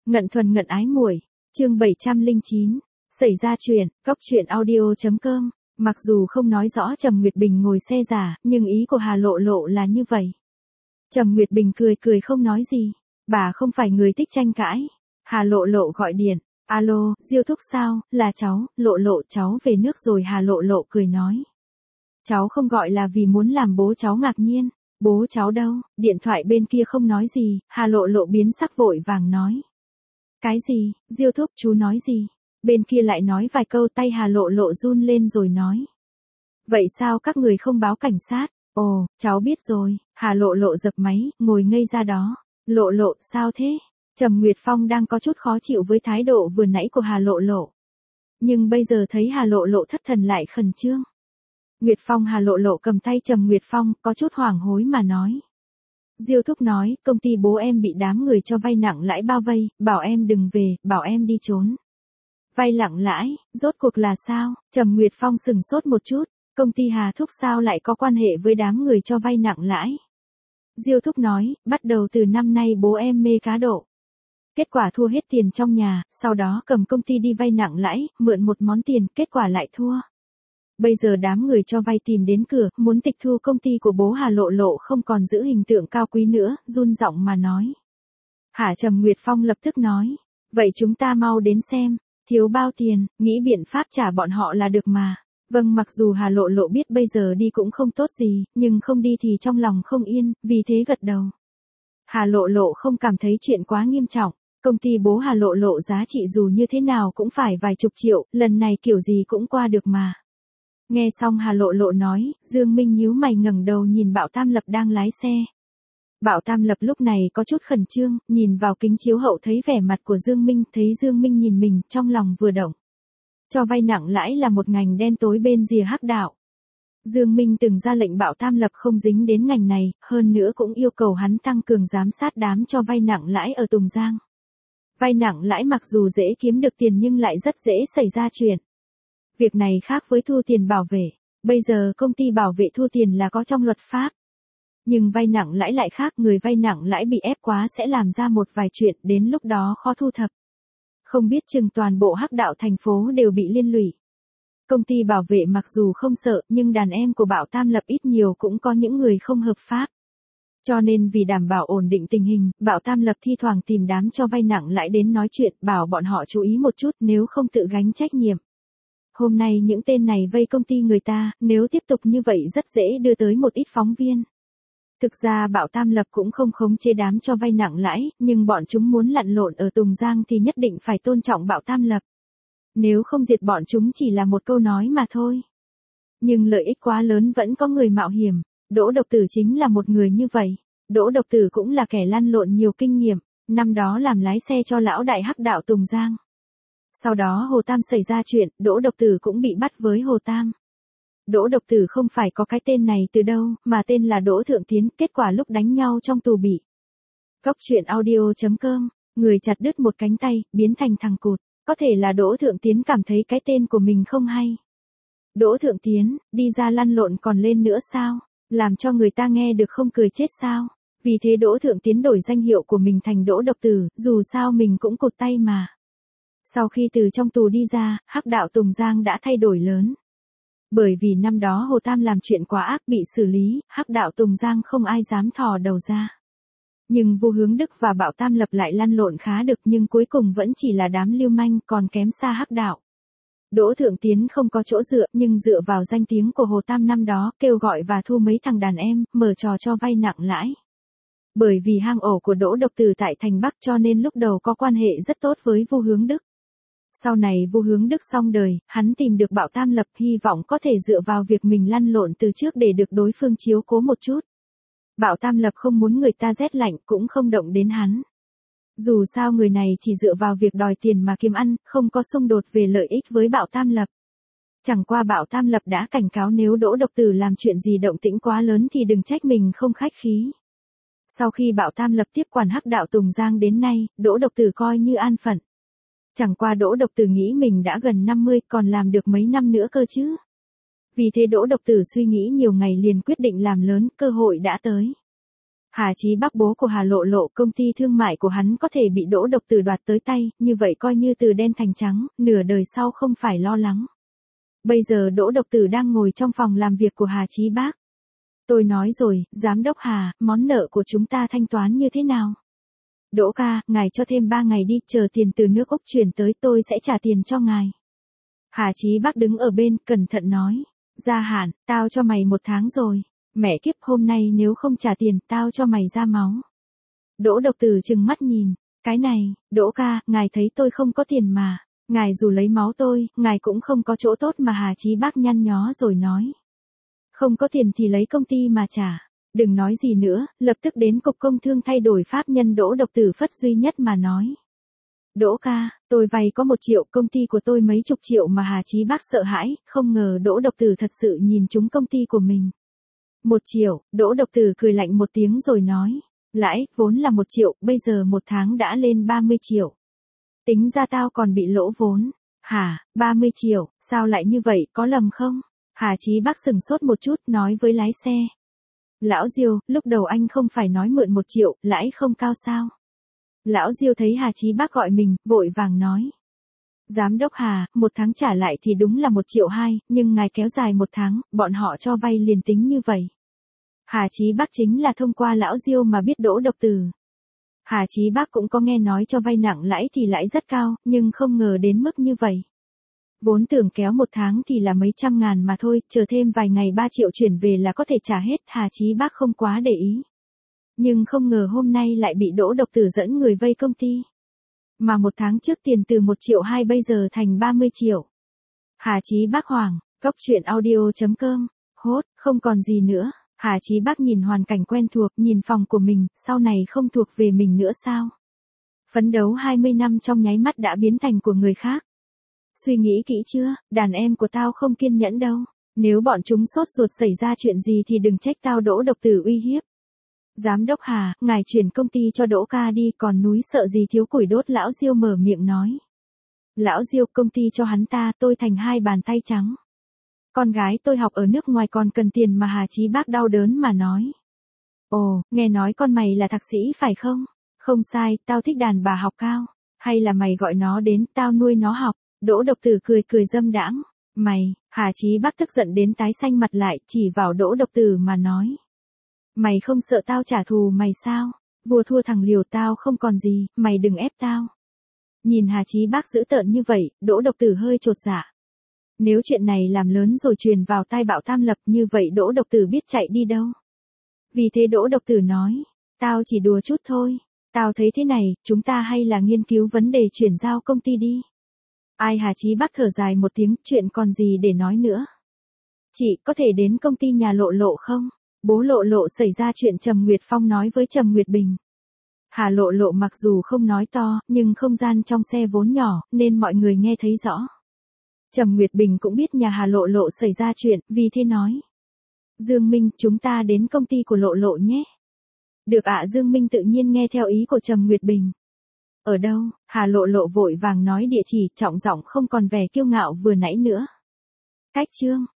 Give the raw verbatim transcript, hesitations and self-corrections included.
Ngận thuần ngận ái muội, chương bảy trăm lẻ chín, xảy ra chuyện, cóc truyện audio.com, mặc dù không nói rõ Trầm Nguyệt Bình ngồi xe giả, nhưng ý của Hà Lộ Lộ là như vậy. Trầm Nguyệt Bình cười cười không nói gì, bà không phải người thích tranh cãi. Hà Lộ Lộ gọi điện, alo, Diêu thúc sao, là cháu, Lộ Lộ cháu về nước rồi. Hà Lộ Lộ cười nói. Cháu không gọi là vì muốn làm bố cháu ngạc nhiên, bố cháu đâu, điện thoại bên kia không nói gì, Hà Lộ Lộ biến sắc vội vàng nói. Cái gì, Diêu thúc chú nói gì? Bên kia lại nói vài câu, tay Hà Lộ Lộ run lên rồi nói. Vậy sao các người không báo cảnh sát? Ồ, cháu biết rồi. Hà Lộ Lộ dập máy, ngồi ngây ra đó. Lộ Lộ, sao thế? Trầm Nguyệt Phong đang có chút khó chịu với thái độ vừa nãy của Hà Lộ Lộ. Nhưng bây giờ thấy Hà Lộ Lộ thất thần lại khẩn trương. Nguyệt Phong Hà Lộ Lộ cầm tay Trầm Nguyệt Phong, có chút hoảng hối mà nói. Diêu thúc nói, công ty bố em bị đám người cho vay nặng lãi bao vây, bảo em đừng về, bảo em đi trốn. Vay nặng lãi, rốt cuộc là sao? Trầm Nguyệt Phong sừng sốt một chút, công ty Hà thúc sao lại có quan hệ với đám người cho vay nặng lãi? Diêu thúc nói, bắt đầu từ năm nay bố em mê cá độ. Kết quả thua hết tiền trong nhà, sau đó cầm công ty đi vay nặng lãi, mượn một món tiền, kết quả lại thua. Bây giờ đám người cho vay tìm đến cửa, muốn tịch thu công ty của bố. Hà Lộ Lộ không còn giữ hình tượng cao quý nữa, run giọng mà nói. Hả? Trầm Nguyệt Phong lập tức nói. Vậy chúng ta mau đến xem, thiếu bao tiền, nghĩ biện pháp trả bọn họ là được mà. Vâng, mặc dù Hà Lộ Lộ biết bây giờ đi cũng không tốt gì, nhưng không đi thì trong lòng không yên, vì thế gật đầu. Hà Lộ Lộ không cảm thấy chuyện quá nghiêm trọng. Công ty bố Hà Lộ Lộ giá trị dù như thế nào cũng phải vài chục triệu, lần này kiểu gì cũng qua được mà. Nghe xong Hà Lộ Lộ nói, Dương Minh nhíu mày ngẩng đầu nhìn Bảo Tam Lập đang lái xe. Bảo Tam Lập lúc này có chút khẩn trương, nhìn vào kính chiếu hậu thấy vẻ mặt của Dương Minh, thấy Dương Minh nhìn mình, trong lòng vừa động. Cho vay nặng lãi là một ngành đen tối bên rìa hắc đạo. Dương Minh từng ra lệnh Bảo Tam Lập không dính đến ngành này, hơn nữa cũng yêu cầu hắn tăng cường giám sát đám cho vay nặng lãi ở Tùng Giang. Vay nặng lãi mặc dù dễ kiếm được tiền nhưng lại rất dễ xảy ra chuyện. Việc này khác với thu tiền bảo vệ, bây giờ công ty bảo vệ thu tiền là có trong luật pháp. Nhưng vay nặng lãi lại khác, người vay nặng lãi bị ép quá sẽ làm ra một vài chuyện, đến lúc đó khó thu thập. Không biết chừng toàn bộ hắc đạo thành phố đều bị liên lụy. Công ty bảo vệ mặc dù không sợ, nhưng đàn em của Bảo Tam Lập ít nhiều cũng có những người không hợp pháp. Cho nên vì đảm bảo ổn định tình hình, Bảo Tam Lập thi thoảng tìm đám cho vay nặng lãi đến nói chuyện, bảo bọn họ chú ý một chút nếu không tự gánh trách nhiệm. Hôm nay những tên này vây công ty người ta, nếu tiếp tục như vậy rất dễ đưa tới một ít phóng viên. Thực ra Bảo Tam Lập cũng không khống chế đám cho vay nặng lãi, nhưng bọn chúng muốn lặn lộn ở Tùng Giang thì nhất định phải tôn trọng Bảo Tam Lập. Nếu không diệt bọn chúng chỉ là một câu nói mà thôi. Nhưng lợi ích quá lớn vẫn có người mạo hiểm. Đỗ Độc Tử chính là một người như vậy. Đỗ Độc Tử cũng là kẻ lăn lộn nhiều kinh nghiệm, năm đó làm lái xe cho lão đại hắc đạo Tùng Giang. Sau đó Hồ Tam xảy ra chuyện, Đỗ Độc Tử cũng bị bắt với Hồ Tam. Đỗ Độc Tử không phải có cái tên này từ đâu, mà tên là Đỗ Thượng Tiến, kết quả lúc đánh nhau trong tù bị. Cóc truyện audio.com, người chặt đứt một cánh tay, biến thành thằng cụt. Có thể là Đỗ Thượng Tiến cảm thấy cái tên của mình không hay. Đỗ Thượng Tiến, đi ra lăn lộn còn lên nữa sao? Làm cho người ta nghe được không cười chết sao? Vì thế Đỗ Thượng Tiến đổi danh hiệu của mình thành Đỗ Độc Tử, dù sao mình cũng cụt tay mà. Sau khi từ trong tù đi ra, hắc đạo Tùng Giang đã thay đổi lớn. Bởi vì năm đó Hồ Tam làm chuyện quá ác bị xử lý, hắc đạo Tùng Giang không ai dám thò đầu ra. Nhưng Vu Hướng Đức và Bảo Tam Lập lại lăn lộn khá được, nhưng cuối cùng vẫn chỉ là đám lưu manh, còn kém xa hắc đạo. Đỗ Thượng Tiến không có chỗ dựa, nhưng dựa vào danh tiếng của Hồ Tam năm đó, kêu gọi và thu mấy thằng đàn em, mở trò cho vay nặng lãi. Bởi vì hang ổ của Đỗ Độc Tử tại thành Bắc cho nên lúc đầu có quan hệ rất tốt với Vu Hướng Đức. Sau này Vu Hướng Đức xong đời, hắn tìm được Bảo Tam Lập, hy vọng có thể dựa vào việc mình lăn lộn từ trước để được đối phương chiếu cố một chút. Bảo Tam Lập không muốn người ta rét lạnh, cũng không động đến hắn. Dù sao người này chỉ dựa vào việc đòi tiền mà kiếm ăn, không có xung đột về lợi ích với Bảo Tam Lập. Chẳng qua Bảo Tam Lập đã cảnh cáo nếu Đỗ Độc Tử làm chuyện gì động tĩnh quá lớn thì đừng trách mình không khách khí. Sau khi Bảo Tam Lập tiếp quản hắc đạo Tùng Giang đến nay, Đỗ Độc Tử coi như an phận. Chẳng qua Đỗ Độc Tử nghĩ mình đã gần năm mươi, còn làm được mấy năm nữa cơ chứ. Vì thế Đỗ Độc Tử suy nghĩ nhiều ngày liền quyết định làm lớn, cơ hội đã tới. Hà Chí Bắc bố của Hà Lộ Lộ, công ty thương mại của hắn có thể bị Đỗ Độc Tử đoạt tới tay, như vậy coi như từ đen thành trắng, nửa đời sau không phải lo lắng. Bây giờ Đỗ Độc Tử đang ngồi trong phòng làm việc của Hà Chí Bắc. Tôi nói rồi, giám đốc Hà, món nợ của chúng ta thanh toán như thế nào? Đỗ ca, ngài cho thêm ba ngày đi, chờ tiền từ nước Úc chuyển tới tôi sẽ trả tiền cho ngài. Hà Chí Bắc đứng ở bên, cẩn thận nói. Gia hạn, tao cho mày một tháng rồi. Mẹ kiếp, hôm nay nếu không trả tiền, tao cho mày ra máu. Đỗ Độc Tử trừng mắt nhìn. Cái này, Đỗ ca, ngài thấy tôi không có tiền mà. Ngài dù lấy máu tôi, ngài cũng không có chỗ tốt mà. Hà Chí Bắc nhăn nhó rồi nói. Không có tiền thì lấy công ty mà trả. Đừng nói gì nữa, lập tức đến cục công thương thay đổi pháp nhân. Đỗ Độc Tử phất duy nhất mà nói. Đỗ ca, tôi vay có một triệu, công ty của tôi mấy chục triệu mà. Hà Chí Bắc sợ hãi, không ngờ Đỗ Độc Tử thật sự nhìn trúng công ty của mình. Một triệu, Đỗ Độc Tử cười lạnh một tiếng rồi nói. Lãi, vốn là một triệu, bây giờ một tháng đã lên ba mươi triệu. Tính ra tao còn bị lỗ vốn. Hả, ba mươi triệu, sao lại như vậy, có lầm không? Hà Chí Bắc sừng sốt một chút, nói với lái xe. Lão Diêu, lúc đầu anh không phải nói mượn một triệu, lãi không cao sao? Lão Diêu thấy Hà Chí Bắc gọi mình, vội vàng nói. Giám đốc Hà, một tháng trả lại thì đúng là một triệu hai, nhưng ngài kéo dài một tháng, bọn họ cho vay liền tính như vậy. Hà Chí Bắc chính là thông qua Lão Diêu mà biết Đỗ Độc Tử. Hà Chí Bắc cũng có nghe nói cho vay nặng lãi thì lãi rất cao, nhưng không ngờ đến mức như vậy. Vốn tưởng kéo một tháng thì là mấy trăm ngàn mà thôi, chờ thêm vài ngày ba triệu chuyển về là có thể trả hết. Hà Chí Bắc không quá để ý. Nhưng không ngờ hôm nay lại bị Đỗ Độc Tử dẫn người vây công ty. Mà một tháng trước tiền từ một triệu hai bây giờ thành ba mươi triệu. Hà Chí Bắc hoảng, cóc truyện audio chấm com, hốt, không còn gì nữa. Hà Chí Bắc nhìn hoàn cảnh quen thuộc, nhìn phòng của mình, sau này không thuộc về mình nữa sao? Phấn đấu hai mươi năm trong nháy mắt đã biến thành của người khác. Suy nghĩ kỹ chưa, đàn em của tao không kiên nhẫn đâu. Nếu bọn chúng sốt ruột xảy ra chuyện gì thì đừng trách tao. Đỗ Độc Tử uy hiếp. Giám đốc Hà, ngài chuyển công ty cho Đỗ ca đi, còn núi sợ gì thiếu củi đốt. Lão Diêu mở miệng nói. Lão Diêu, công ty cho hắn ta, tôi thành hai bàn tay trắng. Con gái tôi học ở nước ngoài còn cần tiền mà. Hà Chí Bắc đau đớn mà nói. Ồ, nghe nói con mày là thạc sĩ phải không? Không sai, tao thích đàn bà học cao. Hay là mày gọi nó đến, tao nuôi nó học. Đỗ Độc Tử cười cười dâm đãng. Mày, Hà Chí Bắc tức giận đến tái xanh mặt lại, chỉ vào Đỗ Độc Tử mà nói. Mày không sợ tao trả thù mày sao? Vua thua thằng liều, tao không còn gì, mày đừng ép tao. Nhìn Hà Chí Bắc dữ tợn như vậy, Đỗ Độc Tử hơi chột dạ. Nếu chuyện này làm lớn rồi truyền vào tai Bạo Tam Lập, như vậy Đỗ Độc Tử biết chạy đi đâu. Vì thế Đỗ Độc Tử nói, tao chỉ đùa chút thôi. Tao thấy thế này, chúng ta hay là nghiên cứu vấn đề chuyển giao công ty đi. Ai? Hà Chí Bắc thở dài một tiếng, chuyện còn gì để nói nữa. Chị có thể đến công ty nhà Lộ Lộ không? Bố Lộ Lộ xảy ra chuyện. Trầm Nguyệt Phong nói với Trầm Nguyệt Bình. Hà Lộ Lộ mặc dù không nói to, nhưng không gian trong xe vốn nhỏ, nên mọi người nghe thấy rõ. Trầm Nguyệt Bình cũng biết nhà Hà Lộ Lộ xảy ra chuyện, vì thế nói. Dương Minh, chúng ta đến công ty của Lộ Lộ nhé. Được ạ. Dương Minh tự nhiên nghe theo ý của Trầm Nguyệt Bình. Ở đâu? Hà Lộ Lộ vội vàng nói địa chỉ, trọng giọng không còn vẻ kiêu ngạo vừa nãy nữa. Cách chương.